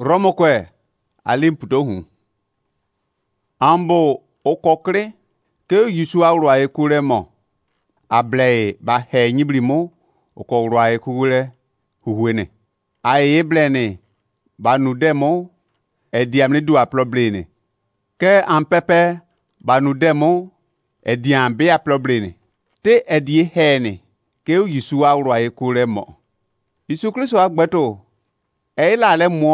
Romokwe alimputohu. Ambo okokre ke Yusu awrwa ekuremo. Able ba he nyibrimo okowrwa ekure huhuene. Aye blene ba nudemo ediamne du aploblene. Ke ampepe ba nudemo ediambe aploblene. Te edie hene ke Yusu awrwa ekuremo. Yesu Kristo agbeto eila le mo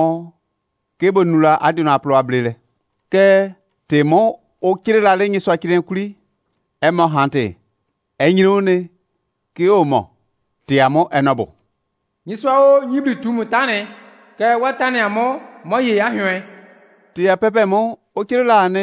ke bonula adina aploblele. Ke temo o kirela le nyi so akiren kuri emo hante enyirone ke omo tiamo enobo nyiswa o nyibli tumu tane ke watane amo moye ahwe tia pepe mo o kirela ne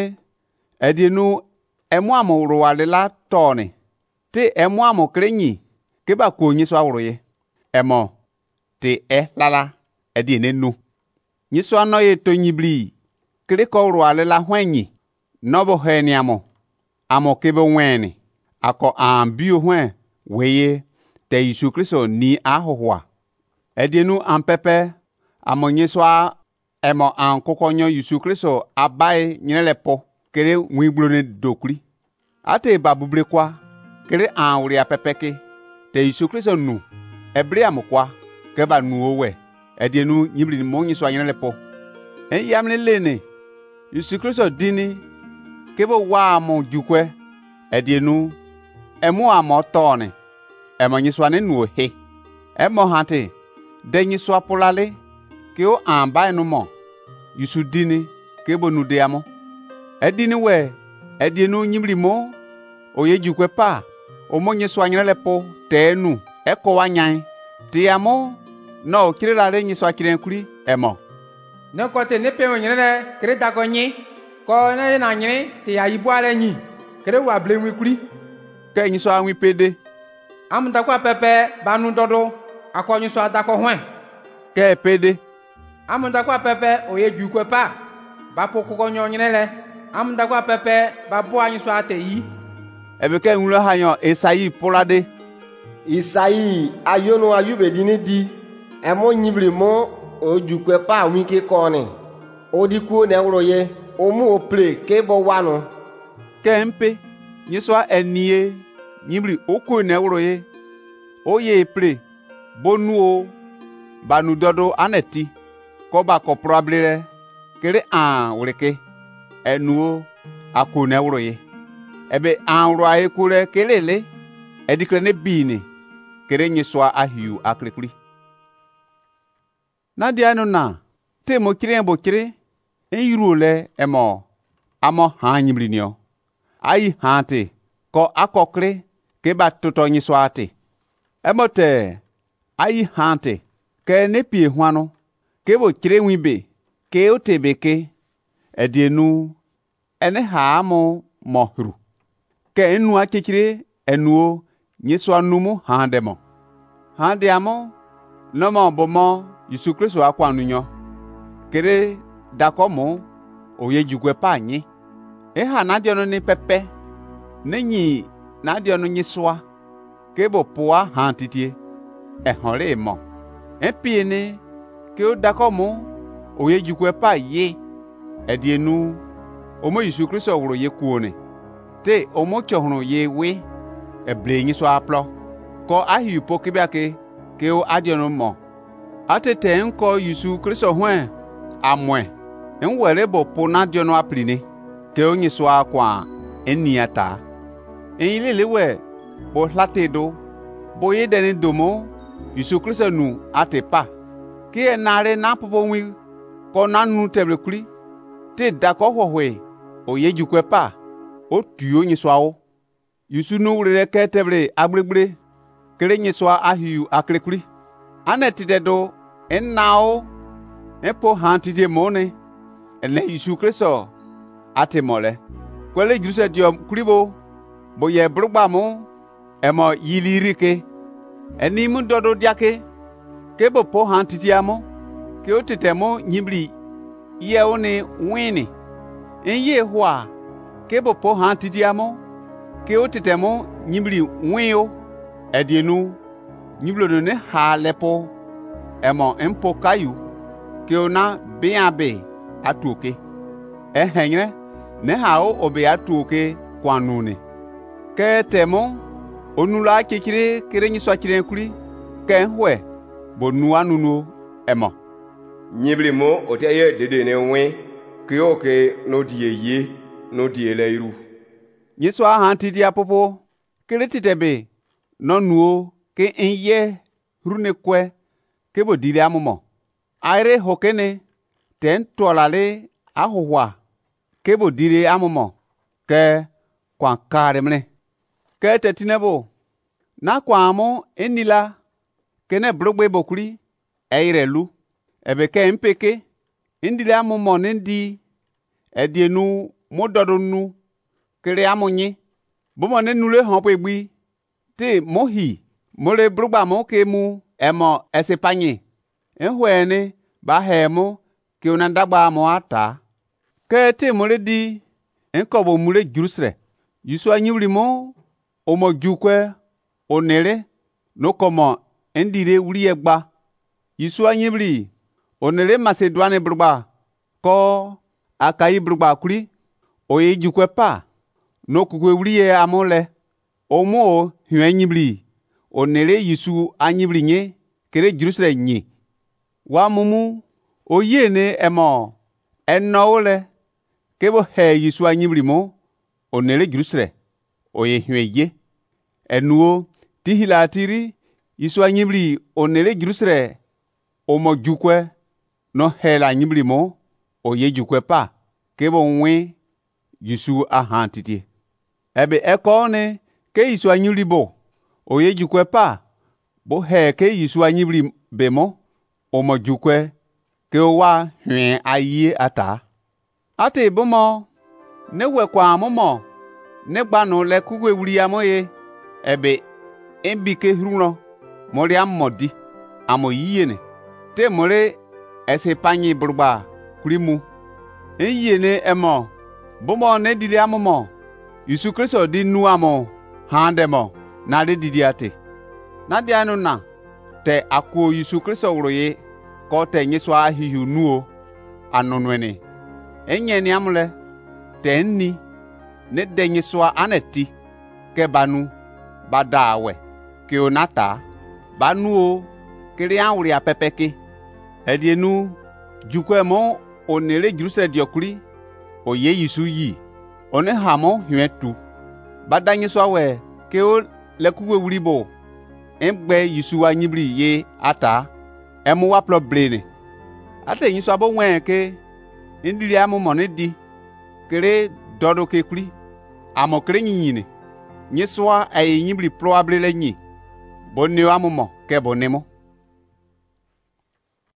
edinu emo amo ruwale la tone te emo amo krenyi ke ba ko nyiswa wuruye emo te lala edine nu nyiswa no ye to nyibli kre ko ruwale la hwenyi nobo heniamo amo kebe weni ako ambio hwen weye te Yesu Kristo ni ahohwa edienu ampepe amonyeswa emo ankokonyo Yesu Kristo abai nyelepo kere wiblone dokuri ate babubre kwa kere anwuri apepeke te Yesu Kristo nu ebre amokwa ke ba nu owe edienu nyibli monyeswa nyelepo yamne lene Yesu Kristo dini kebo wa mo jukwe edienu emu amo tone emo nyiswane nu he emo hante de nyiswa polale ke o amba enu mo Yesu dini kebo nu de amo edini we edienu nyimri mo oye jukwe pa o mo nyiswa nyelepo tenu eko wanyan ti amo no kirela le nyiswa kirenkuri emo ne kote ne pe nyele kreta konyi ko na na nyine te ayibo ale nyi kere wa blenwi kuri ke nyiso anwi pede amda kwa pepe banu dodo akonyi so adako hwen ke pede amda kwa pepe oye jukwe pa ba pokoko nyonyine le amda kwa pepe ba bo anyi so ateyi ebe ke nwuro hanyo Esayi polade Isayi ayono ayubedini di emo nyibri mo ojukwe pa wike kone odiku ne wroye omu ople ke bo wanu kempe nyiswa enie nyimri oko ne wroye oye ple bonuo banu dodo aneti ko ba ko problere kere an wreke enuo ako ne wroye ebe an wro aye kure kelele edikre ne bini kere nyiswa ahiu aklekuri na dia no na temo kire bo kire enyirule emo amo ha nyimri nio ayi hante ko akokre ke batoto nyiswate emote ayi hante ke ne pie hwano ke bo kire wibe ke otebeke edienu ene ha amo mohru ke enu akekire enuo nyiswa numu handemo handiamo nomo bomo Yesu Kristo akwanunyo kere dakomo oye jugwe panyi ha na dio no ni pepe nenyi na dio no nyiswa kebo poa hantitie honre mo pie ke o dakomo oye jugwe pa ye edienu omo Yesu Kristo wuro ye kuone te omo chohunu ye we eble nyiswa aplo ko ahiupo kebiake ke o adio no mo atete nko Yesu Kristo hwen amwe enwere bo pona dio no apline ke onyi so akwa eniata enilelewe bo hlatedo bo yedeni domo Yesu Kristo nu atepa ke enare na popo wi ko nanu tebrekuri te dako hohwe oyejukwe pa o tuo nyi so awo Yesu nu wure ke tebre agbregbre kere nyi so ahiu aklekuri anetidedo enao epo hantije mone ene Yesu Kristo atemole kwele juruse diom kuribo bo ye brugba mo emo yilirike eni mu dodo diake ke bo po hantije amo ke otetemo nyibli ye one wini enye hwa ke bo po hantije amo ke otetemo nyibli wio edienu nyiblo ne ha lepo emo empo kayu ke ona bia be atuoke ehenyre ne hao obe atuoke kwanune ke temo onula kekire kere nyiswa kire kuri ke hwe bonu anunu emo nyibli mo oteye dede ne wi ke oke no die no die le iru nyiswa hanti dia popo kere titebe no nuo ke enye rune kwe ke bo dire amumo aire hokene ten tolale ahohwa ke bo dire amumo ke kwa kare mne ke tetinebo na kwa mo enila kene brogbe bokuri eirelu ebe ke mpeke indile amumo nendi edienu mododonu kere amunyi bomo ne nule hopo egbi ti mohi mole brugba mo ke mu emo esipanye ehwene ba hemo ke unandagba mo ata ke ti mole di enkobo mule jurusre yisu anyuri mo omo jukwe onere no komo endire uri egba yisu anyibri onere Macedoine brugba ko akai brugba kuri oye jukwe pa no kukwe uri e amole omo hwenyibri onere yisu anyibri nye kere jurusre nyi wa mumu oyene emo enowole kebo he yisu anyibri mo onere jurusre oye hweye enuo tihilatiri yisu anyibri onere jurusre omo jukwe no hela anyibri mo oye jukwe pa kebo nwe yisu ahantiti ebe ekone ke yisu anyibri bo oye jukwe pa bo he ke yisu anyibri bemo omo jukwe ke wa hwe aye ata ate bomo ne wekwa amomo ne gbanu le kugwe wuri amoye ebe embike hruno mori amodi amoyiyene te more esipanyi burba kurimu eyene emo bomo ne dili amomo Yesu Kristo di nu amo handemo na de didiate na dia no na te akwo Yesu Kristo wroye ko te nyiswa hihu nuo anonwene enye ni amle te nni ne de nyiswa aneti ke banu badawe ke onata banuo kiri anwuri apepeke edienu jukwe mo onere juruse diokuri oye Yesu yi one hamo hwetu badanyi swawe ke o lekugwe wuribo emgbe Yesu anyibri ye ata emu waplo blene ate yin swabo wen ke ndili amu monedi kere dodo ke kuri amo kere nyinyine nyiswa ayi nyibri probable le nyi bonni amu mo ke bonemo